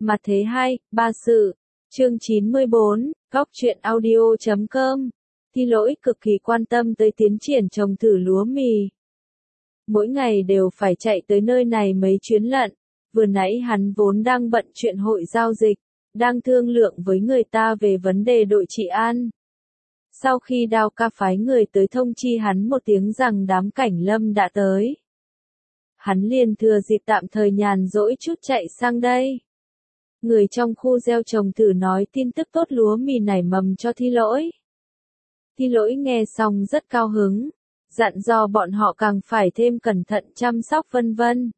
Mặt thế 2, ba sự. Chương 94, góc truyện audio.com. Thi Lỗi cực kỳ quan tâm tới tiến triển trồng thử lúa mì. Mỗi ngày đều phải chạy tới nơi này mấy chuyến lận. Vừa nãy hắn vốn đang bận chuyện hội giao dịch, đang thương lượng với người ta về vấn đề đội trị an. Sau khi Đao Ca phái người tới thông chi hắn một tiếng rằng đám Cảnh Lâm đã tới, hắn liền thừa dịp tạm thời nhàn rỗi chút chạy sang đây. Người trong khu gieo trồng thử nói tin tức tốt lúa mì nảy mầm cho Thi Lỗi. Thi Lỗi nghe xong rất cao hứng, dặn dò bọn họ càng phải thêm cẩn thận chăm sóc vân vân.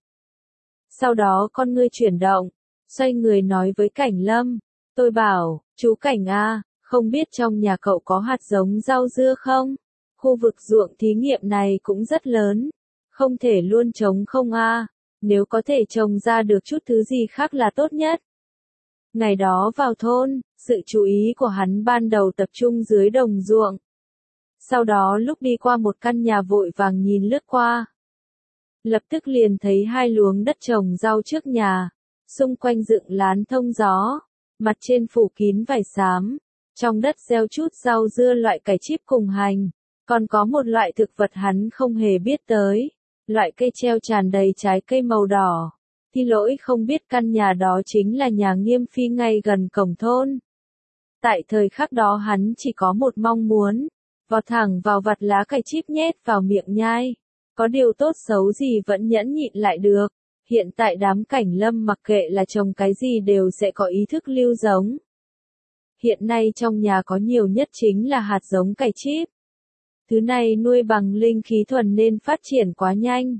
Sau đó con ngươi chuyển động, xoay người nói với Cảnh Lâm, tôi bảo, chú Cảnh à, không biết trong nhà cậu có hạt giống rau dưa không? Khu vực ruộng thí nghiệm này cũng rất lớn, không thể luôn trống không à, nếu có thể trồng ra được chút thứ gì khác là tốt nhất. Ngày đó vào thôn, sự chú ý của hắn ban đầu tập trung dưới đồng ruộng. Sau đó lúc đi qua một căn nhà vội vàng nhìn lướt qua. Lập tức liền thấy hai luống đất trồng rau trước nhà, xung quanh dựng lán thông gió, mặt trên phủ kín vải xám, trong đất gieo chút rau dưa loại cải chip cùng hành, còn có một loại thực vật hắn không hề biết tới, loại cây treo tràn đầy trái cây màu đỏ. Thi Lỗi không biết căn nhà đó chính là nhà Nghiêm Phi ngay gần cổng thôn. Tại thời khắc đó hắn chỉ có một mong muốn, vọt thẳng vào vặt lá cải chip nhét vào miệng nhai. Có điều tốt xấu gì vẫn nhẫn nhịn lại được. Hiện tại đám Cảnh Lâm mặc kệ là trồng cái gì đều sẽ có ý thức lưu giống. Hiện nay trong nhà có nhiều nhất chính là hạt giống cải chip. Thứ này nuôi bằng linh khí thuần nên phát triển quá nhanh.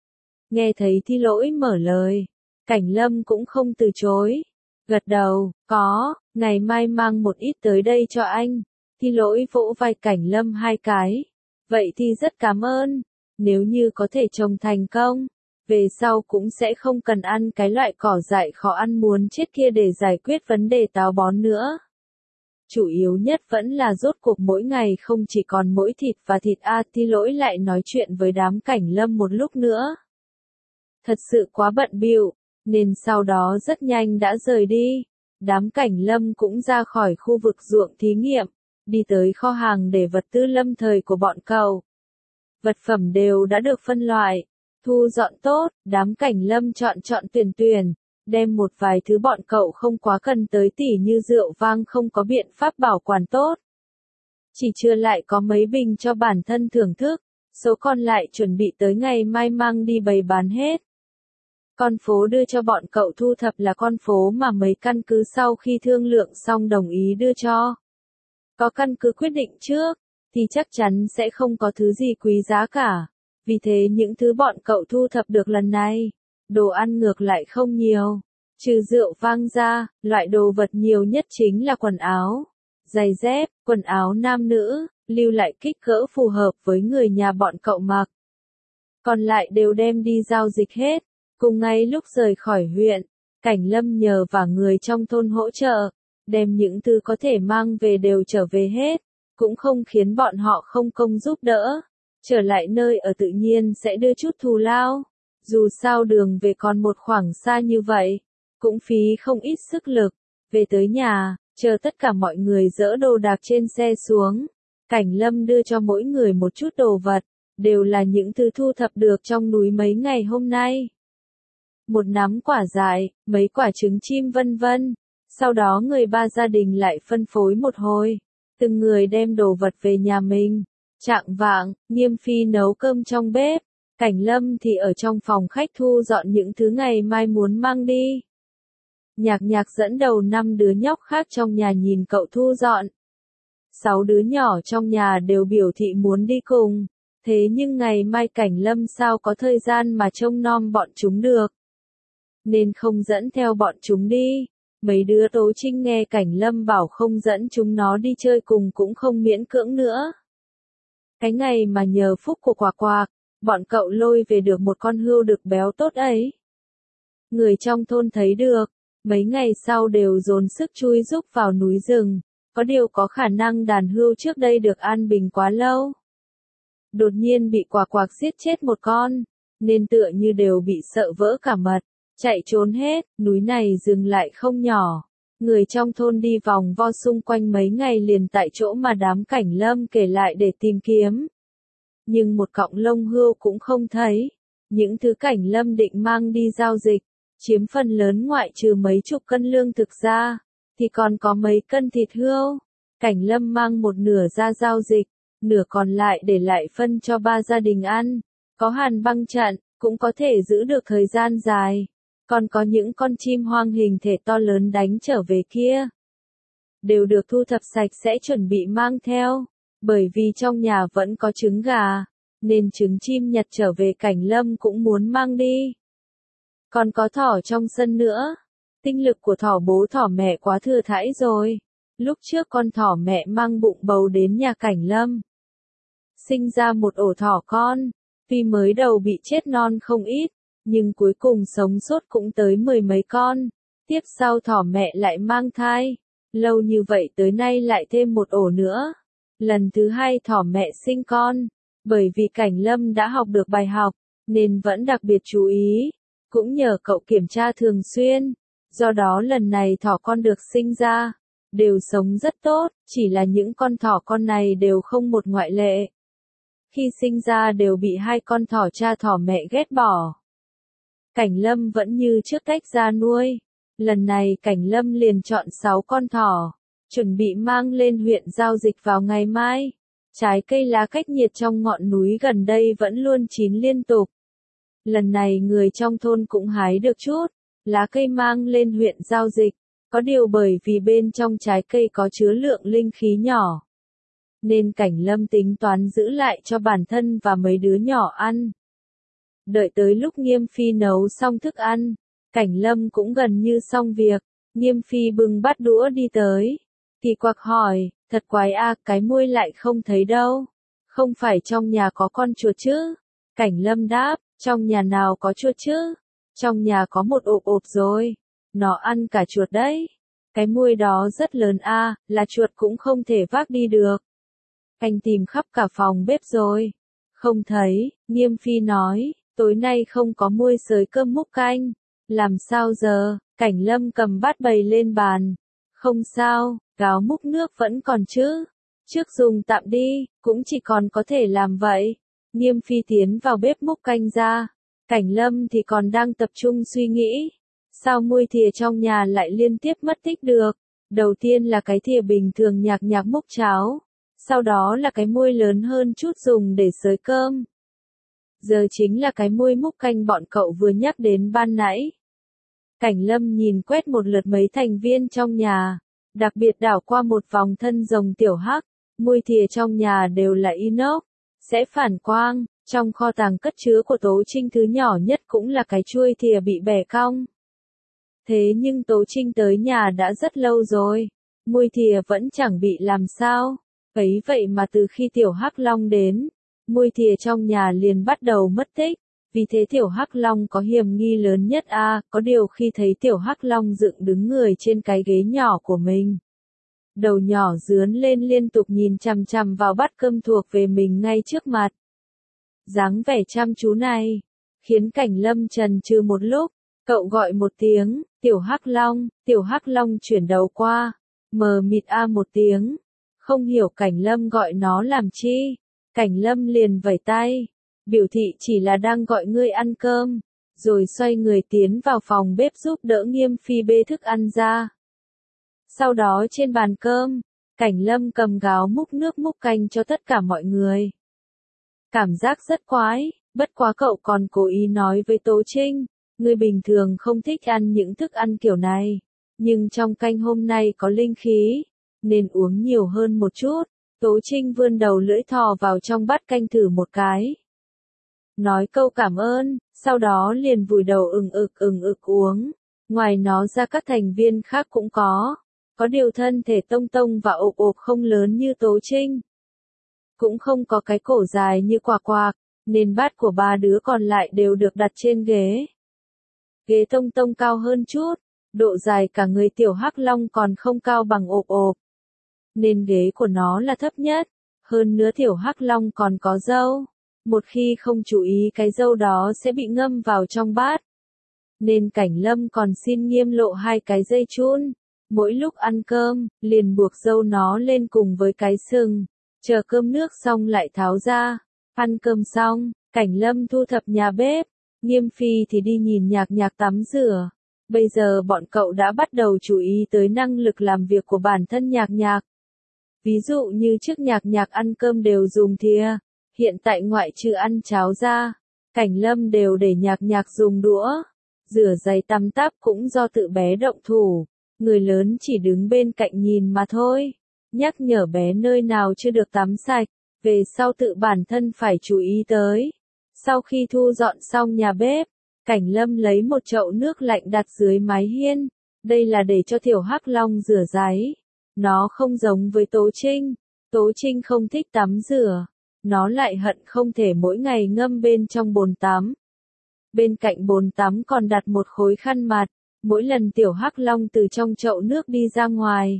Nghe thấy Thi Lỗi mở lời, Cảnh Lâm cũng không từ chối. Gật đầu, có, ngày mai mang một ít tới đây cho anh. Thi Lỗi vỗ vai Cảnh Lâm hai cái. Vậy thì rất cảm ơn. Nếu như có thể trồng thành công, về sau cũng sẽ không cần ăn cái loại cỏ dại khó ăn muốn chết kia để giải quyết vấn đề táo bón nữa. Chủ yếu nhất vẫn là rốt cuộc mỗi ngày không chỉ còn mỗi thịt và thịt Thi Lỗi lại nói chuyện với đám Cảnh Lâm một lúc nữa. Thật sự quá bận bịu, nên sau đó rất nhanh đã rời đi. Đám Cảnh Lâm cũng ra khỏi khu vực ruộng thí nghiệm, đi tới kho hàng để vật tư lâm thời của bọn cậu. Vật phẩm đều đã được phân loại, thu dọn tốt, đám Cảnh Lâm chọn tuyển, đem một vài thứ bọn cậu không quá cần tới tỉ như rượu vang không có biện pháp bảo quản tốt. Chỉ chưa lại có mấy bình cho bản thân thưởng thức, số còn lại chuẩn bị tới ngày mai mang đi bày bán hết. Con phố đưa cho bọn cậu thu thập là con phố mà mấy căn cứ sau khi thương lượng xong đồng ý đưa cho. Có căn cứ quyết định trước, thì chắc chắn sẽ không có thứ gì quý giá cả. Vì thế những thứ bọn cậu thu thập được lần này, đồ ăn ngược lại không nhiều. Trừ rượu vang ra, loại đồ vật nhiều nhất chính là quần áo, giày dép, quần áo nam nữ, lưu lại kích cỡ phù hợp với người nhà bọn cậu mặc. Còn lại đều đem đi giao dịch hết. Cùng ngay lúc rời khỏi huyện, Cảnh Lâm nhờ và người trong thôn hỗ trợ, đem những thứ có thể mang về đều trở về hết, cũng không khiến bọn họ không công giúp đỡ. Trở lại nơi ở tự nhiên sẽ đưa chút thù lao, dù sao đường về còn một khoảng xa như vậy, cũng phí không ít sức lực. Về tới nhà, chờ tất cả mọi người dỡ đồ đạc trên xe xuống, Cảnh Lâm đưa cho mỗi người một chút đồ vật, đều là những thứ thu thập được trong núi mấy ngày hôm nay. Một nắm quả dại, mấy quả trứng chim vân vân. Sau đó người ba gia đình lại phân phối một hồi, từng người đem đồ vật về nhà mình. Chạng vạng, Nghiêm Phi nấu cơm trong bếp, Cảnh Lâm thì ở trong phòng khách thu dọn những thứ ngày mai muốn mang đi. Nhạc dẫn đầu 5 đứa nhóc khác trong nhà nhìn cậu thu dọn. 6 đứa nhỏ trong nhà đều biểu thị muốn đi cùng, thế nhưng ngày mai Cảnh Lâm sao có thời gian mà trông nom bọn chúng được. Nên không dẫn theo bọn chúng đi. Mấy đứa Tố Trinh nghe Cảnh Lâm bảo không dẫn chúng nó đi chơi cùng cũng không miễn cưỡng nữa. Cái ngày mà nhờ phúc của Quạc Quạc, bọn cậu lôi về được một con hươu đực béo tốt ấy. Người trong thôn thấy được, mấy ngày sau đều dồn sức chui rúc vào núi rừng, có điều có khả năng đàn hươu trước đây được an bình quá lâu. Đột nhiên bị Quạc Quạc giết chết một con, nên tựa như đều bị sợ vỡ cả mật. chạy trốn hết, núi này dừng lại không nhỏ. Người trong thôn đi vòng vo xung quanh mấy ngày liền tại chỗ mà đám Cảnh Lâm kể lại để tìm kiếm. Nhưng một cọng lông hươu cũng không thấy. Những thứ Cảnh Lâm định mang đi giao dịch, chiếm phần lớn ngoại trừ mấy chục cân lương thực ra, thì còn có mấy cân thịt hươu. Cảnh Lâm mang một nửa ra giao dịch, nửa còn lại để lại phân cho 3 gia đình ăn. Có hàn băng trận, cũng có thể giữ được thời gian dài. Còn có những con chim hoang hình thể to lớn đánh trở về kia. Đều được thu thập sạch sẽ chuẩn bị mang theo. Bởi vì trong nhà vẫn có trứng gà, nên trứng chim nhặt trở về Cảnh Lâm cũng muốn mang đi. Còn có thỏ trong sân nữa. Tinh lực của thỏ bố thỏ mẹ quá thừa thãi rồi. Lúc trước con thỏ mẹ mang bụng bầu đến nhà Cảnh Lâm. Sinh ra một ổ thỏ con. Tuy mới đầu bị chết non không ít, nhưng cuối cùng sống sót cũng tới 10 mấy con. Tiếp sau thỏ mẹ lại mang thai. Lâu như vậy tới nay lại thêm một ổ nữa. Lần thứ 2 thỏ mẹ sinh con. Bởi vì Cảnh Lâm đã học được bài học, nên vẫn đặc biệt chú ý. Cũng nhờ cậu kiểm tra thường xuyên. Do đó lần này thỏ con được sinh ra, đều sống rất tốt, chỉ là những con thỏ con này đều không một ngoại lệ. Khi sinh ra đều bị 2 con thỏ cha thỏ mẹ ghét bỏ. Cảnh Lâm vẫn như trước tách ra nuôi. Lần này Cảnh Lâm liền chọn 6 con thỏ, chuẩn bị mang lên huyện giao dịch vào ngày mai. Trái cây lá cách nhiệt trong ngọn núi gần đây vẫn luôn chín liên tục. Lần này người trong thôn cũng hái được chút lá cây mang lên huyện giao dịch. Có điều bởi vì bên trong trái cây có chứa lượng linh khí nhỏ, nên Cảnh Lâm tính toán giữ lại cho bản thân và mấy đứa nhỏ ăn. Đợi tới lúc Nghiêm Phi nấu xong thức ăn, Cảnh Lâm cũng gần như xong việc. Nghiêm Phi bưng bát đũa đi tới. Kỳ quặc hỏi, thật quái a, cái muôi lại không thấy đâu. Không phải trong nhà có con chuột chứ? Cảnh Lâm đáp, trong nhà nào có chuột chứ? Trong nhà có một ộp ộp rồi. Nó ăn cả chuột đấy. Cái muôi đó rất lớn a, là chuột cũng không thể vác đi được. Anh tìm khắp cả phòng bếp rồi. Không thấy, Nghiêm Phi nói, tối nay không có muôi sới cơm múc canh. Làm sao giờ? Cảnh Lâm cầm bát bày lên bàn. Không sao, gáo múc nước vẫn còn chứ. Trước dùng tạm đi, cũng chỉ còn có thể làm vậy. Nghiêm Phi tiến vào bếp múc canh ra. Cảnh Lâm thì còn đang tập trung suy nghĩ. Sao muôi thìa trong nhà lại liên tiếp mất tích được? Đầu tiên là cái thìa bình thường nhạc nhạc múc cháo. Sau đó là cái muôi lớn hơn chút dùng để xới cơm. Giờ chính là cái muôi múc canh bọn cậu vừa nhắc đến ban nãy. Cảnh Lâm nhìn quét một lượt mấy thành viên trong nhà. Đặc biệt đảo qua một vòng thân rồng tiểu hắc. Muôi thìa trong nhà đều là inox. Sẽ phản quang. Trong kho tàng cất chứa của Tố Trinh thứ nhỏ nhất cũng là cái chuôi thìa bị bẻ cong. Thế nhưng Tố Trinh tới nhà đã rất lâu rồi. Muôi thìa vẫn chẳng bị làm sao. Ấy vậy mà từ khi Tiểu Hắc Long đến, muôi thìa trong nhà liền bắt đầu mất tích. Vì thế Tiểu Hắc Long có hiểm nghi lớn nhất có điều khi thấy Tiểu Hắc Long dựng đứng người trên cái ghế nhỏ của mình. Đầu nhỏ dướn lên liên tục nhìn chằm chằm vào bát cơm thuộc về mình ngay trước mặt. Dáng vẻ chăm chú này, khiến Cảnh Lâm chần chừ một lúc, cậu gọi một tiếng, Tiểu Hắc Long chuyển đầu qua, mờ mịt một tiếng, không hiểu Cảnh Lâm gọi nó làm chi. Cảnh Lâm liền vẫy tay, biểu thị chỉ là đang gọi ngươi ăn cơm, rồi xoay người tiến vào phòng bếp giúp đỡ Nghiêm Phi bê thức ăn ra. Sau đó trên bàn cơm, Cảnh Lâm cầm gáo múc nước múc canh cho tất cả mọi người. Cảm giác rất quái, bất quá cậu còn cố ý nói với Tố Trinh, ngươi bình thường không thích ăn những thức ăn kiểu này, nhưng trong canh hôm nay có linh khí, nên uống nhiều hơn một chút. Tố Trinh vươn đầu lưỡi thò vào trong bát canh thử một cái. Nói câu cảm ơn, sau đó liền vùi đầu ừng ực uống. Ngoài nó ra các thành viên khác cũng có điều thân thể tông tông và ộp ộp không lớn như Tố Trinh. Cũng không có cái cổ dài như Quạc Quạc, nên bát của 3 đứa còn lại đều được đặt trên ghế. Ghế tông tông cao hơn chút, độ dài cả người Tiểu Hắc Long còn không cao bằng ộp ộp, nên ghế của nó là thấp nhất. Hơn nữa Tiểu Hắc Long còn có râu, một khi không chú ý cái râu đó sẽ bị ngâm vào trong bát. nên Cảnh Lâm còn xin Nghiêm Lộ 2 cái dây chun. Mỗi lúc ăn cơm, liền buộc dâu nó lên cùng với cái sừng, chờ cơm nước xong lại tháo ra. Ăn cơm xong, Cảnh Lâm thu thập nhà bếp, Nghiêm Phi thì đi nhìn Nhạc Nhạc tắm rửa. Bây giờ bọn cậu đã bắt đầu chú ý tới năng lực làm việc của bản thân Nhạc Nhạc. Ví dụ như trước Nhạc Nhạc ăn cơm đều dùng thìa, hiện tại ngoại trừ ăn cháo ra, Cảnh Lâm đều để Nhạc Nhạc dùng đũa. Rửa giày tăm táp cũng do tự bé động thủ, người lớn chỉ đứng bên cạnh nhìn mà thôi. Nhắc nhở bé nơi nào chưa được tắm sạch, về sau tự bản thân phải chú ý tới. Sau khi thu dọn xong nhà bếp, Cảnh Lâm lấy một chậu nước lạnh đặt dưới mái hiên. Đây là để cho Tiểu Hắc Long rửa ráy. Nó không giống với Tố Trinh. Tố Trinh không thích tắm rửa. Nó lại hận không thể mỗi ngày ngâm bên trong bồn tắm. Bên cạnh bồn tắm còn đặt một khối khăn mặt. Mỗi lần Tiểu Hắc Long từ trong chậu nước đi ra ngoài,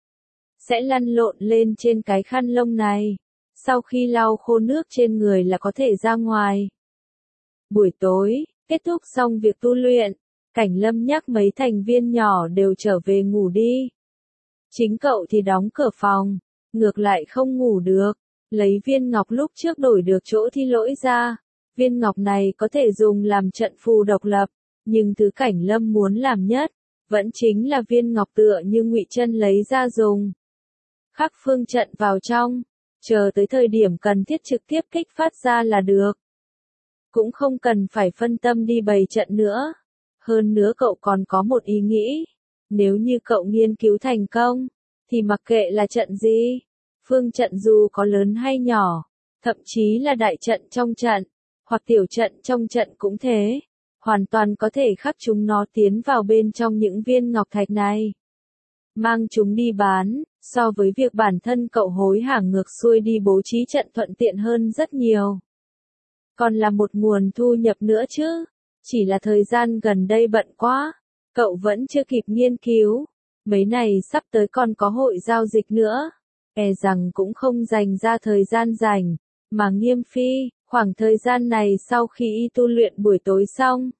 sẽ lăn lộn lên trên cái khăn lông này. Sau khi lau khô nước trên người là có thể ra ngoài. Buổi tối, kết thúc xong việc tu luyện, Cảnh Lâm nhắc mấy thành viên nhỏ đều trở về ngủ đi. Chính cậu thì đóng cửa phòng, ngược lại không ngủ được, lấy viên ngọc lúc trước đổi được chỗ Thi Lỗi ra. Viên ngọc này có thể dùng làm trận phù độc lập, nhưng thứ Cảnh Lâm muốn làm nhất, vẫn chính là viên ngọc tựa như Ngụy Chân lấy ra dùng. Khắc phương trận vào trong, chờ tới thời điểm cần thiết trực tiếp kích phát ra là được. Cũng không cần phải phân tâm đi bày trận nữa. Hơn nữa cậu còn có một ý nghĩ. Nếu như cậu nghiên cứu thành công, thì mặc kệ là trận gì, phương trận dù có lớn hay nhỏ, thậm chí là đại trận trong trận, hoặc tiểu trận trong trận cũng thế, hoàn toàn có thể khắc chúng nó tiến vào bên trong những viên ngọc thạch này. Mang chúng đi bán, so với việc bản thân cậu hối hả ngược xuôi đi bố trí trận thuận tiện hơn rất nhiều. Còn là một nguồn thu nhập nữa chứ, chỉ là thời gian gần đây bận quá, cậu vẫn chưa kịp nghiên cứu, mấy này sắp tới còn có hội giao dịch nữa, rằng cũng không dành ra thời gian rảnh, mà Nghiêm Phi, khoảng thời gian này sau khi tu luyện buổi tối xong,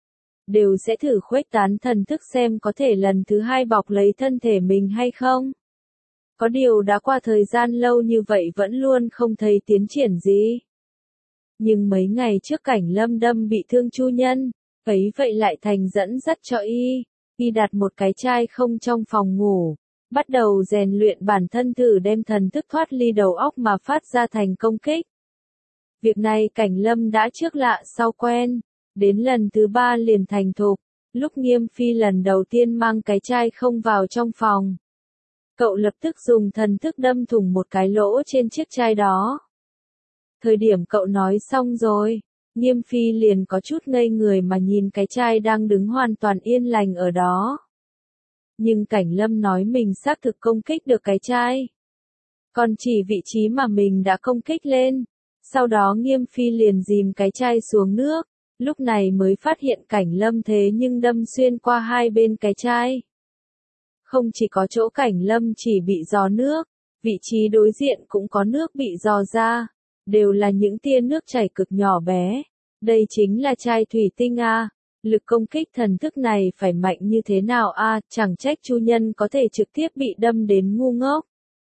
đều sẽ thử khuếch tán thần thức xem có thể lần thứ 2 bọc lấy thân thể mình hay không. Có điều đã qua thời gian lâu như vậy vẫn luôn không thấy tiến triển gì. Nhưng mấy ngày trước Cảnh Lâm đâm bị thương Chu Nhân, ấy vậy lại thành dẫn dắt cho y đặt một cái chai không trong phòng ngủ, bắt đầu rèn luyện bản thân thử đem thần thức thoát ly đầu óc mà phát ra thành công kích. Việc này Cảnh Lâm đã trước lạ sau quen, đến lần thứ 3 liền thành thục, lúc Nghiêm Phi lần đầu tiên mang cái chai không vào trong phòng. Cậu lập tức dùng thần thức đâm thủng một cái lỗ trên chiếc chai đó. Thời điểm cậu nói xong rồi, Nghiêm Phi liền có chút ngây người mà nhìn cái chai đang đứng hoàn toàn yên lành ở đó. Nhưng Cảnh Lâm nói mình xác thực công kích được cái chai. Còn chỉ vị trí mà mình đã công kích lên. Sau đó Nghiêm Phi liền dìm cái chai xuống nước, lúc này mới phát hiện Cảnh Lâm thế nhưng đâm xuyên qua hai bên cái chai. Không chỉ có chỗ Cảnh Lâm chỉ bị rò nước, vị trí đối diện cũng có nước bị rò ra, đều là những tia nước chảy cực nhỏ bé. Đây chính là chai thủy tinh a, lực công kích thần thức này phải mạnh như thế nào a, chẳng trách Chu Nhân có thể trực tiếp bị đâm đến ngu ngốc.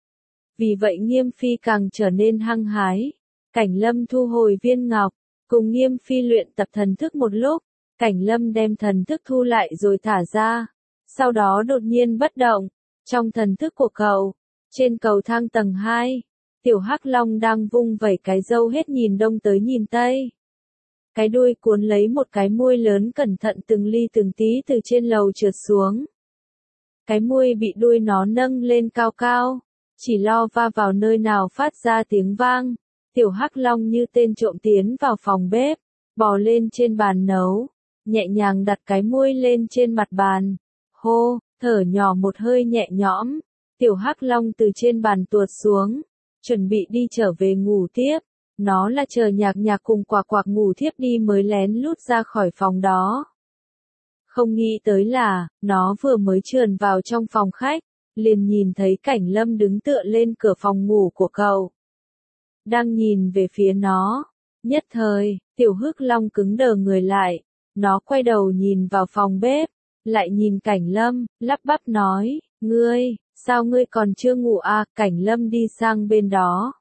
Vì vậy Nghiêm Phi càng trở nên hăng hái. Cảnh Lâm thu hồi viên ngọc, cùng Nghiêm Phi luyện tập thần thức một lúc, Cảnh Lâm đem thần thức thu lại rồi thả ra, sau đó đột nhiên bất động. Trong thần thức của cậu, trên cầu thang tầng 2, Tiểu Hắc Long đang vung vẩy cái râu hết nhìn đông tới nhìn tây. Cái đuôi cuốn lấy một cái muôi lớn cẩn thận từng ly từng tí từ trên lầu trượt xuống. Cái muôi bị đuôi nó nâng lên cao cao, chỉ lo va vào nơi nào phát ra tiếng vang. Tiểu Hắc Long như tên trộm tiến vào phòng bếp, bò lên trên bàn nấu, nhẹ nhàng đặt cái muôi lên trên mặt bàn. Hô, thở nhỏ một hơi nhẹ nhõm, Tiểu Hắc Long từ trên bàn tuột xuống, chuẩn bị đi trở về ngủ tiếp. Nó là chờ Nhạc Nhạc cùng Quạc Quạc ngủ thiếp đi mới lén lút ra khỏi phòng đó. Không nghĩ tới là, nó vừa mới trườn vào trong phòng khách, liền nhìn thấy Cảnh Lâm đứng tựa lên cửa phòng ngủ của cậu. Đang nhìn về phía nó, nhất thời, Tiểu Hắc Long cứng đờ người lại, Nó quay đầu nhìn vào phòng bếp, lại nhìn Cảnh Lâm, lắp bắp nói, ngươi, sao ngươi còn chưa ngủ à? Cảnh Lâm đi sang bên đó,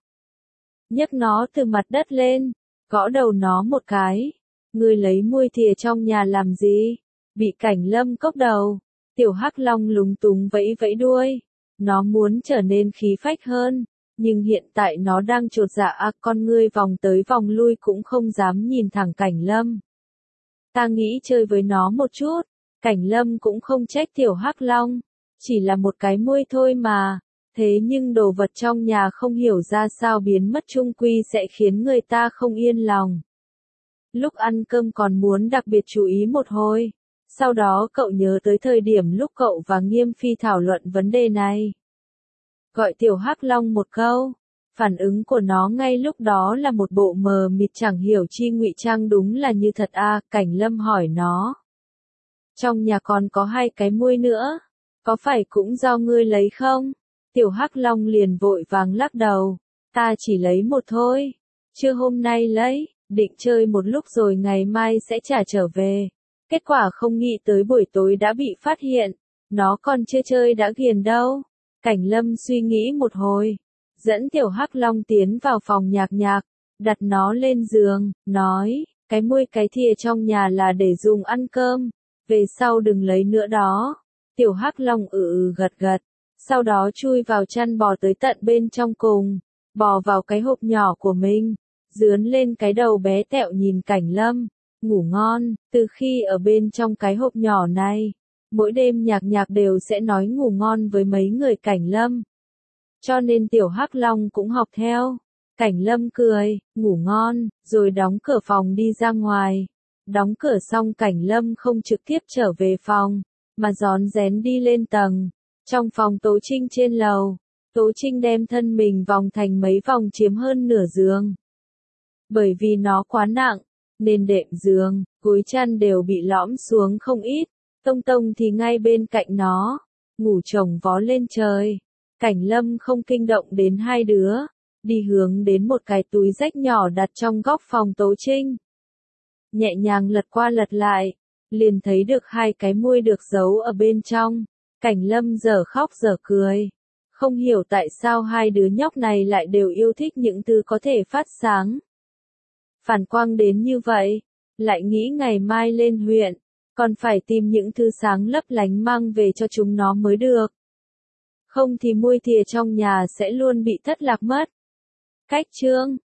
nhấc nó từ mặt đất lên, gõ đầu nó một cái. Ngươi lấy muôi thìa trong nhà làm gì? Bị Cảnh Lâm cốc đầu, tiểu hắc long lúng túng vẫy vẫy đuôi. Nó muốn trở nên khí phách hơn, nhưng hiện tại nó đang chột dạ con ngươi vòng tới vòng lui cũng không dám nhìn thẳng Cảnh Lâm. Ta nghĩ chơi với nó một chút. Cảnh Lâm cũng không trách tiểu hắc long, chỉ là một cái muôi thôi mà. Thế nhưng đồ vật trong nhà không hiểu ra sao biến mất chung quy sẽ khiến người ta không yên lòng. Lúc ăn cơm còn muốn đặc biệt chú ý một hồi. Sau đó cậu nhớ tới thời điểm lúc cậu và Nghiêm Phi thảo luận vấn đề này. Gọi tiểu hắc long một câu. Phản ứng của nó ngay lúc đó là một bộ mờ mịt chẳng hiểu chi ngụy trang đúng là như thật à? Cảnh Lâm hỏi nó. Trong nhà còn có 2 cái muôi nữa. Có phải cũng do ngươi lấy không? Tiểu hắc long liền vội vàng lắc đầu. Ta chỉ lấy một thôi. Chưa hôm nay lấy, định chơi một lúc rồi ngày mai sẽ trả trở về. Kết quả không nghĩ tới buổi tối đã bị phát hiện. Nó còn chưa chơi đã ghiền đâu. Cảnh Lâm suy nghĩ một hồi. Dẫn tiểu hắc long tiến vào phòng nhạc, đặt nó lên giường, nói, cái muôi cái thìa trong nhà là để dùng ăn cơm, về sau đừng lấy nữa đó. Tiểu hắc long gật gật, sau đó chui vào chăn bò tới tận bên trong cùng, bò vào cái hộp nhỏ của mình, dướn lên cái đầu bé tẹo nhìn Cảnh Lâm, ngủ ngon. Từ khi ở bên trong cái hộp nhỏ này, mỗi đêm nhạc đều sẽ nói ngủ ngon với mấy người Cảnh Lâm. Cho nên tiểu hắc long cũng học theo. Cảnh Lâm cười, ngủ ngon, rồi đóng cửa phòng đi ra ngoài. Đóng cửa xong Cảnh Lâm không trực tiếp trở về phòng, mà rón rén đi lên tầng. Trong phòng Tố Trinh trên lầu, Tố Trinh đem thân mình vòng thành mấy vòng chiếm hơn nửa giường. Bởi vì nó quá nặng, nên đệm giường, gối chăn đều bị lõm xuống không ít. Tông Tông thì ngay bên cạnh nó, ngủ chồng vó lên trời. Cảnh Lâm không kinh động đến 2 đứa, đi hướng đến một cái túi rách nhỏ đặt trong góc phòng Tố Trinh. Nhẹ nhàng lật qua lật lại, liền thấy được 2 cái muôi được giấu ở bên trong. Cảnh Lâm dở khóc dở cười. Không hiểu tại sao 2 đứa nhóc này lại đều yêu thích những thứ có thể phát sáng. Phản quang đến như vậy, lại nghĩ ngày mai lên huyện, còn phải tìm những thứ sáng lấp lánh mang về cho chúng nó mới được. Không thì muôi thìa trong nhà sẽ luôn bị thất lạc mất. Cách chương